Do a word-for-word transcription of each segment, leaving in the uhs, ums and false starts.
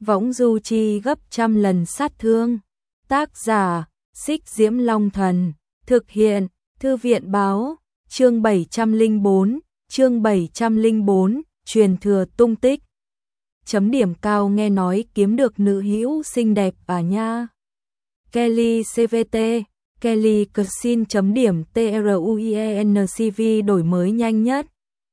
võng du chi gấp trăm lần sát thương. Tác giả, Xích Diễm Long Thần, thực hiện, Thư viện báo, chương bảy trăm lẻ bốn, chương bảy trăm lẻ bốn, truyền thừa tung tích. Chấm điểm cao nghe nói kiếm được nữ hữu xinh đẹp à nha. Kelly xê vê tê, Kelly Cuisine chấm điểm truencv đổi mới nhanh nhất.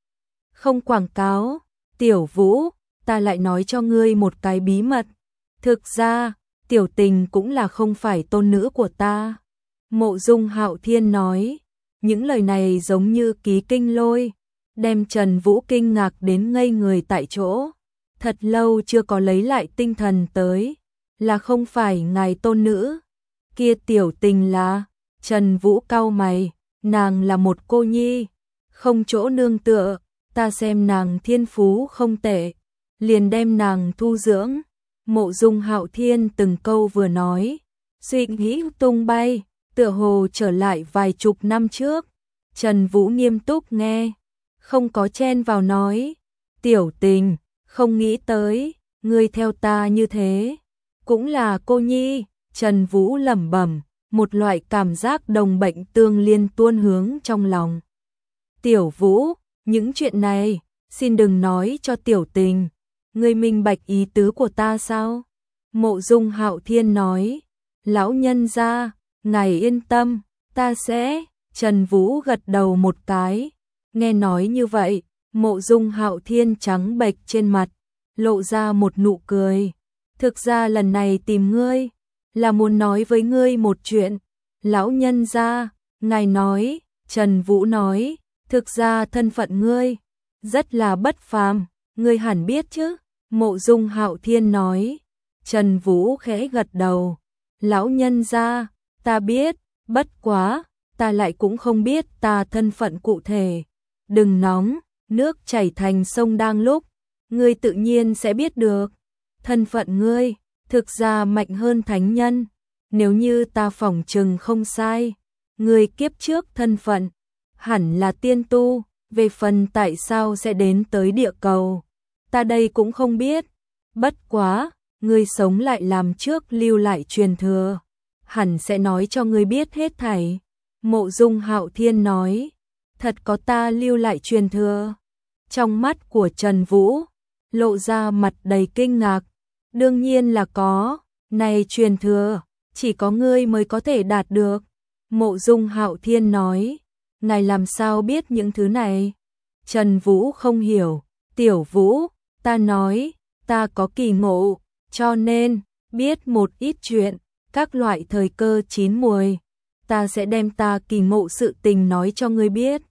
Không quảng cáo, Tiểu Vũ, ta lại nói cho ngươi một cái bí mật. Thực ra, Tiểu Tình cũng là không phải tôn nữ của ta. Mộ Dung Hạo Thiên nói, những lời này giống như ký kinh lôi, đem Trần Vũ kinh ngạc đến ngây người tại chỗ. Thật lâu chưa có lấy lại tinh thần tới, là không phải ngài tôn nữ. Kia Tiểu Tình là, Trần Vũ cau mày, nàng là một cô nhi, không chỗ nương tựa, ta xem nàng thiên phú không tệ, liền đem nàng thu dưỡng. Mộ Dung Hạo Thiên từng câu vừa nói, suy nghĩ tung bay, tựa hồ trở lại vài chục năm trước. Trần Vũ nghiêm túc nghe, không có chen vào nói, Tiểu Tình, không nghĩ tới, ngươi theo ta như thế, cũng là cô nhi. Trần Vũ lẩm bẩm, một loại cảm giác đồng bệnh tương liên tuôn hướng trong lòng. Tiểu Vũ, những chuyện này, xin đừng nói cho Tiểu Tình, ngươi minh bạch ý tứ của ta sao? Mộ Dung Hạo Thiên nói, lão nhân gia, ngài yên tâm, ta sẽ. Trần Vũ gật đầu một cái, nghe nói như vậy, Mộ Dung Hạo Thiên trắng bệch trên mặt, lộ ra một nụ cười. Thực ra lần này tìm ngươi, là muốn nói với ngươi một chuyện. Lão nhân gia, ngài nói. Trần Vũ nói, thực ra thân phận ngươi rất là bất phàm, ngươi hẳn biết chứ. Mộ Dung Hạo Thiên nói. Trần Vũ khẽ gật đầu, lão nhân gia, ta biết, bất quá, ta lại cũng không biết ta thân phận cụ thể. Đừng nóng, nước chảy thành sông đang lúc, ngươi tự nhiên sẽ biết được. Thân phận ngươi, thực ra mạnh hơn thánh nhân, nếu như ta phỏng chừng không sai, ngươi kiếp trước thân phận, hẳn là tiên tu, về phần tại sao sẽ đến tới địa cầu, ta đây cũng không biết. Bất quá, ngươi sống lại làm trước lưu lại truyền thừa, hẳn sẽ nói cho ngươi biết hết thảy. Mộ Dung Hạo Thiên nói, thật có ta lưu lại truyền thừa. Trong mắt của Trần Vũ, lộ ra mặt đầy kinh ngạc, đương nhiên là có, này truyền thừa, chỉ có ngươi mới có thể đạt được. Mộ Dung Hạo Thiên nói, ngài làm sao biết những thứ này? Trần Vũ không hiểu, Tiểu Vũ, ta nói, ta có kỳ ngộ, cho nên, biết một ít chuyện, các loại thời cơ chín muồi, ta sẽ đem ta kỳ ngộ sự tình nói cho ngươi biết.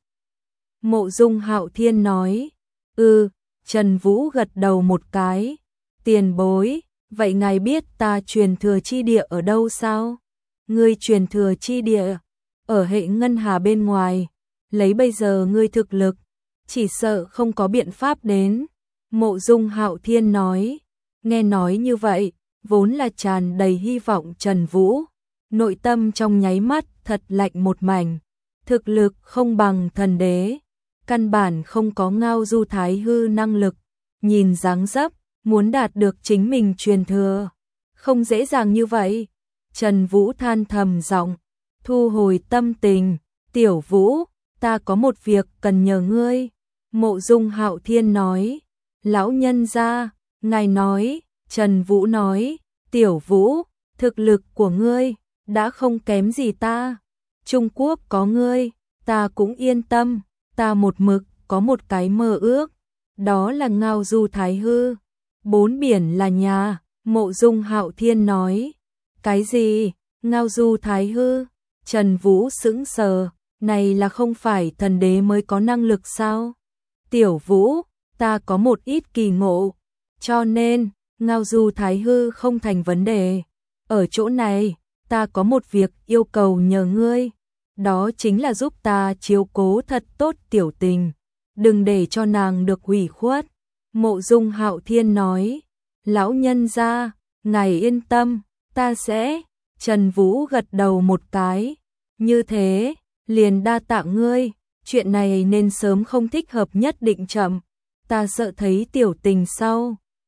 Mộ Dung Hạo Thiên nói, ừ, Trần Vũ gật đầu một cái, tiền bối, vậy ngài biết ta truyền thừa chi địa ở đâu sao? Ngươi truyền thừa chi địa, ở hệ ngân hà bên ngoài, lấy bây giờ ngươi thực lực, chỉ sợ không có biện pháp đến. Mộ Dung Hạo Thiên nói, nghe nói như vậy, vốn là tràn đầy hy vọng Trần Vũ, nội tâm trong nháy mắt thật lạnh một mảnh, thực lực không bằng thần đế, căn bản không có Ngao Du Thái Hư năng lực, nhìn dáng dấp, muốn đạt được chính mình truyền thừa, không dễ dàng như vậy. Trần Vũ than thầm giọng, thu hồi tâm tình, Tiểu Vũ, ta có một việc cần nhờ ngươi. Mộ Dung Hạo Thiên nói, lão nhân gia, ngài nói. Trần Vũ nói, Tiểu Vũ, thực lực của ngươi đã không kém gì ta, Trung Quốc có ngươi, ta cũng yên tâm, ta một mực có một cái mơ ước, đó là Ngao Du Thái Hư, bốn biển là nhà. Mộ Dung Hạo Thiên nói, cái gì? Ngao Du Thái Hư? Trần Vũ sững sờ, này là không phải thần đế mới có năng lực sao? Tiểu Vũ, ta có một ít kỳ ngộ, cho nên Ngao Du Thái Hư không thành vấn đề. Ở chỗ này, ta có một việc yêu cầu nhờ ngươi, đó chính là giúp ta chiếu cố thật tốt Tiểu Tình, đừng để cho nàng được hủy khuất. Mộ Dung Hạo Thiên nói, lão nhân gia, ngài yên tâm, ta sẽ. Trần Vũ gật đầu một cái, như thế, liền đa tạ ngươi, chuyện này nên sớm không thích hợp nhất định chậm, ta sợ thấy Tiểu Tình sau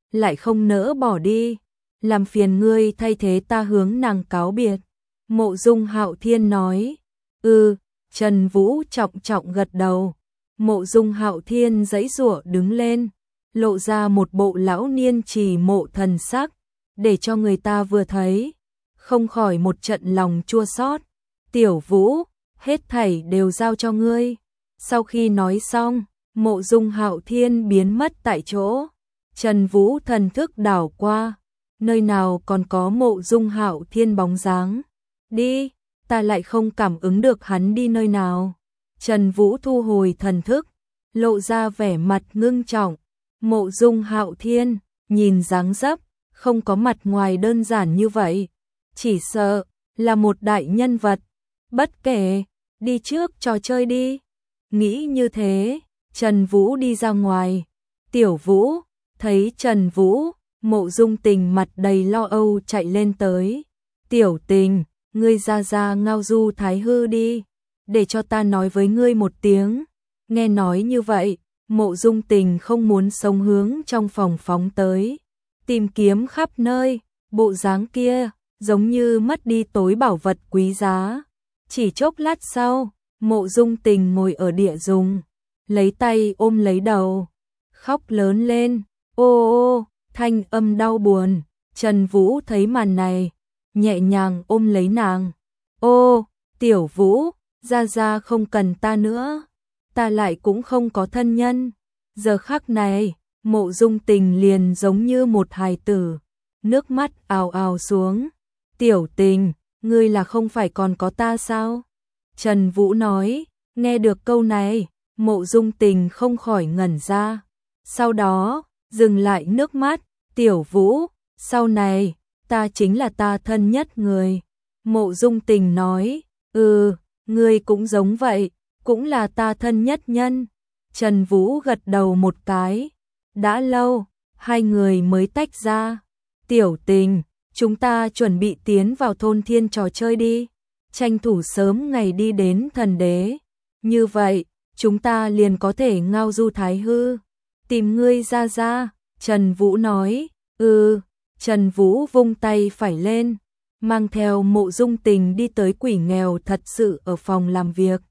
lại không nỡ bỏ đi, làm phiền ngươi thay thế ta hướng nàng cáo biệt. Mộ Dung Hạo Thiên nói, ừ, Trần Vũ trọng trọng gật đầu. Mộ Dung Hạo Thiên giãy giụa đứng lên, lộ ra một bộ lão niên trì mộ thần sắc, để cho người ta vừa thấy, không khỏi một trận lòng chua xót. Tiểu Vũ, hết thảy đều giao cho ngươi. Sau khi nói xong, Mộ Dung Hạo Thiên biến mất tại chỗ. Trần Vũ thần thức đảo qua, nơi nào còn có Mộ Dung Hạo Thiên bóng dáng. Đi, ta lại không cảm ứng được hắn đi nơi nào. Trần Vũ thu hồi thần thức, lộ ra vẻ mặt ngưng trọng. Mộ Dung Hạo Thiên, nhìn dáng dấp, không có mặt ngoài đơn giản như vậy. Chỉ sợ là một đại nhân vật. Bất kể, đi trước trò chơi đi. Nghĩ như thế, Trần Vũ đi ra ngoài. Tiểu Vũ, thấy Trần Vũ, Mộ Dung Tình mặt đầy lo âu chạy lên tới. Tiểu Tình, ngươi ra ra ngao du thái hư đi, để cho ta nói với ngươi một tiếng. Nghe nói như vậy, Mộ Dung Tình không muốn sống hướng trong phòng phóng tới, tìm kiếm khắp nơi, bộ dáng kia giống như mất đi tối bảo vật quý giá. Chỉ chốc lát sau, Mộ Dung Tình ngồi ở địa dùng, lấy tay ôm lấy đầu, khóc lớn lên, ô ô, thanh âm đau buồn. Trần Vũ thấy màn này, nhẹ nhàng ôm lấy nàng. Ô, Tiểu Vũ, ra ra không cần ta nữa, ta lại cũng không có thân nhân. Giờ khắc này, Mộ Dung Tình liền giống như một hài tử, nước mắt ào ào xuống. Tiểu Tình, ngươi là không phải còn có ta sao? Trần Vũ nói. Nghe được câu này, Mộ Dung Tình không khỏi ngẩn ra. Sau đó, dừng lại nước mắt. Tiểu Vũ, sau này, ta chính là ta thân nhất người. Mộ Dung Tình nói, ừ, ngươi cũng giống vậy, cũng là ta thân nhất nhân. Trần Vũ gật đầu một cái. Đã lâu, hai người mới tách ra. Tiểu Tình, chúng ta chuẩn bị tiến vào thôn thiên trò chơi đi. Tranh thủ sớm ngày đi đến thần đế. Như vậy, chúng ta liền có thể ngao du thái hư. Tìm ngươi ra ra. Trần Vũ nói, ừ. Trần Vũ vung tay phải lên, mang theo Mộ Dung Tình đi tới quỷ nghèo thật sự ở phòng làm việc.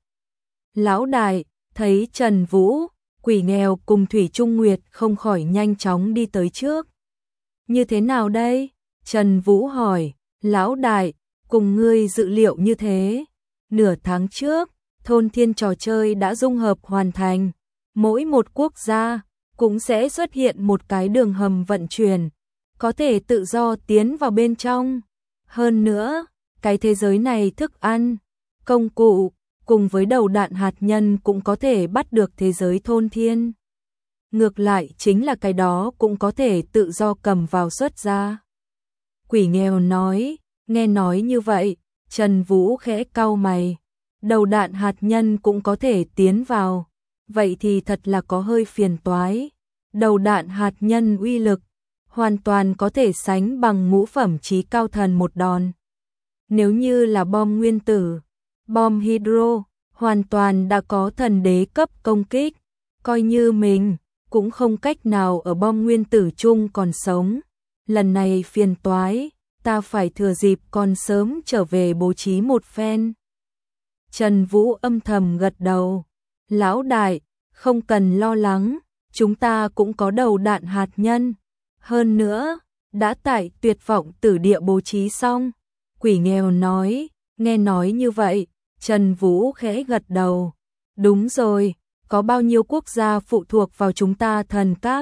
Lão đại, thấy Trần Vũ, quỷ nghèo cùng Thủy Trung Nguyệt không khỏi nhanh chóng đi tới trước. Như thế nào đây? Trần Vũ hỏi. Lão đại, cùng ngươi dự liệu như thế. Nửa tháng trước, thôn thiên trò chơi đã dung hợp hoàn thành. Mỗi một quốc gia cũng sẽ xuất hiện một cái đường hầm vận chuyển, có thể tự do tiến vào bên trong. Hơn nữa, cái thế giới này thức ăn, công cụ, cùng với đầu đạn hạt nhân cũng có thể bắt được thế giới thôn thiên. Ngược lại chính là cái đó cũng có thể tự do cầm vào xuất ra. Quỷ nghèo nói. Nghe nói như vậy, Trần Vũ khẽ cau mày. Đầu đạn hạt nhân cũng có thể tiến vào, vậy thì thật là có hơi phiền toái. Đầu đạn hạt nhân uy lực hoàn toàn có thể sánh bằng ngũ phẩm chí cao thần một đòn. Nếu như là bom nguyên tử, bom hydro, hoàn toàn đã có thần đế cấp công kích, coi như mình cũng không cách nào ở bom nguyên tử chung còn sống. Lần này phiền toái, ta phải thừa dịp còn sớm trở về bố trí một phen. Trần Vũ âm thầm gật đầu. Lão đại, không cần lo lắng, chúng ta cũng có đầu đạn hạt nhân. Hơn nữa, đã tại tuyệt vọng tử địa bố trí xong. Quỷ nghèo nói. Nghe nói như vậy, Trần Vũ khẽ gật đầu. Đúng rồi, có bao nhiêu quốc gia phụ thuộc vào chúng ta thần các?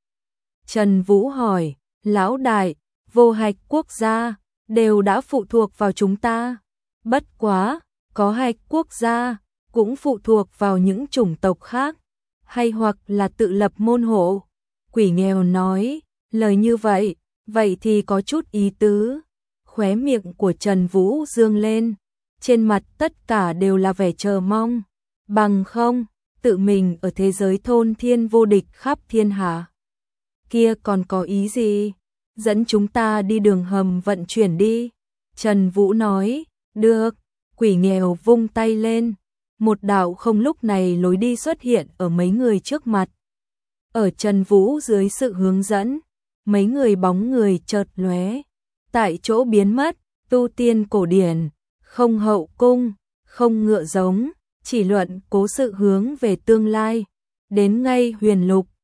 Trần Vũ hỏi. Lão đại, vô hạch quốc gia đều đã phụ thuộc vào chúng ta. Bất quá, có hạch quốc gia cũng phụ thuộc vào những chủng tộc khác, hay hoặc là tự lập môn hộ. Quỷ nghèo nói. Lời như vậy, vậy thì có chút ý tứ. Khóe miệng của Trần Vũ dương lên, trên mặt tất cả đều là vẻ chờ mong. Bằng không, tự mình ở thế giới thôn thiên vô địch khắp thiên hạ, kia còn có ý gì? Dẫn chúng ta đi đường hầm vận chuyển đi. Trần Vũ nói. Được. Quỷ nghèo vung tay lên, một đạo không lúc này lối đi xuất hiện ở mấy người trước mặt. Ở Trần Vũ dưới sự hướng dẫn, mấy người bóng người chợt lóe, tại chỗ biến mất, tu tiên cổ điển, không hậu cung, không ngựa giống, chỉ luận cố sự hướng về tương lai, đến ngay huyền lục,